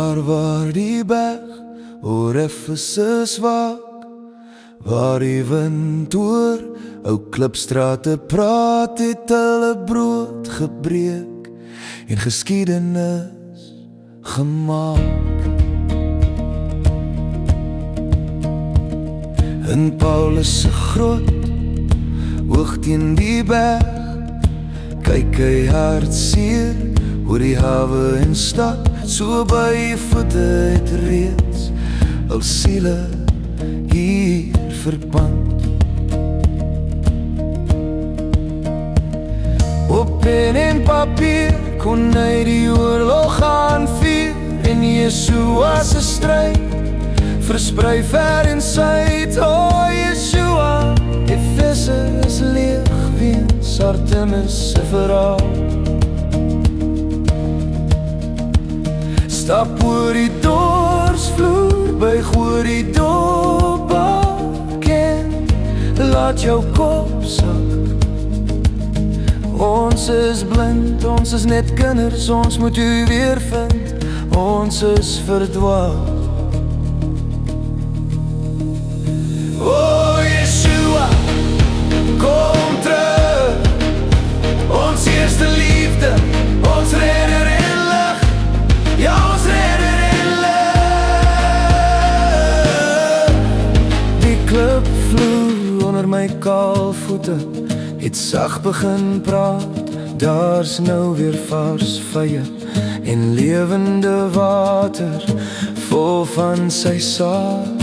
Daar waar die berg oor Efesus waak, waar die wind oor ou klipstrate praat, het hulle brood gebreek en geskiedenis gemaak. In Paulus se groot oog teen die berg, kyk hy hartseer oor die hawe en stad, so by die voete het reeds al siele hier verband. Op pen en papier kon hy die oorlog aanvier, en Yeshua se stryd versprei ver en suid. O Yeshua, Efesus leeg weens Artemis se verhaal. Stap oor die dorsvloer, buig oor die dopbak en laat jou kop sak. Ons is blind, ons is net kinders, ons moet u weer vind, ons is verdwaal. O Yeshua, kom terug, ons eerste liefde, ons redder en lig, ja, ons redder en lig. Die klipvloer onder my kaal voete het sag begin praat, daar's nou weer vars vye en lewende water, vol van sy saad,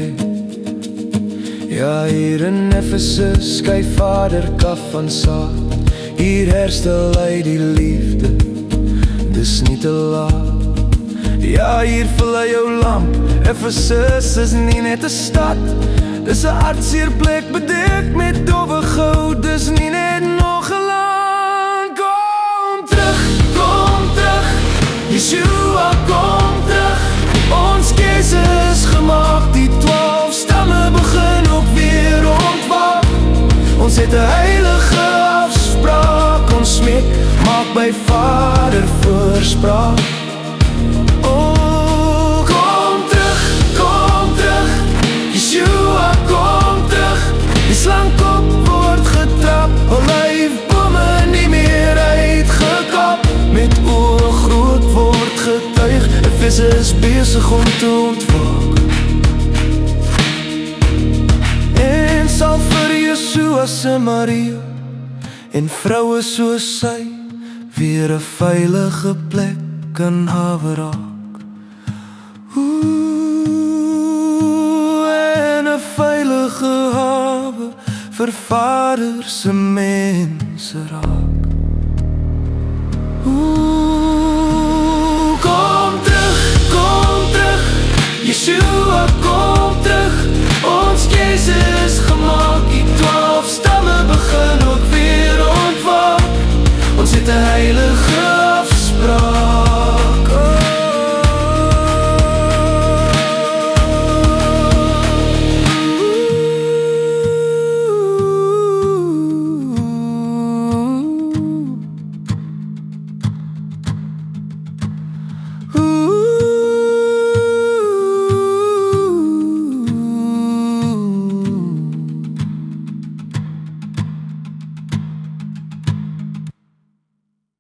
Ja, hier in Efesus kyk Vader kaf van saad, hier herstel hy die liefde, dis nie te laat. Ja, hier vul hy jou lamp, Efesus is nie net 'n stad, dis 'n hartseer plek bedek met dowwe goud, dis nie net nog 'n land. Kom terug, Yeshua, kom terug, ons keuse is gemaak, die 12 stamme begin ook weer ontwaak. Ons het 'n heilige afspraak, ons smeek, maak by Vader voorspraak. Oh, kom terug, Yeshua, kom terug, die slangkop word getrap, olyfbome nie meer uitgekap, met oë groot word getuig, Efesus besig om te ontwaak. En sal vir Yeshua se Maria en vroue soos sy weer 'n veilige plek kan hawe raak. En 'n veilige hawe vir Vader se mense raak.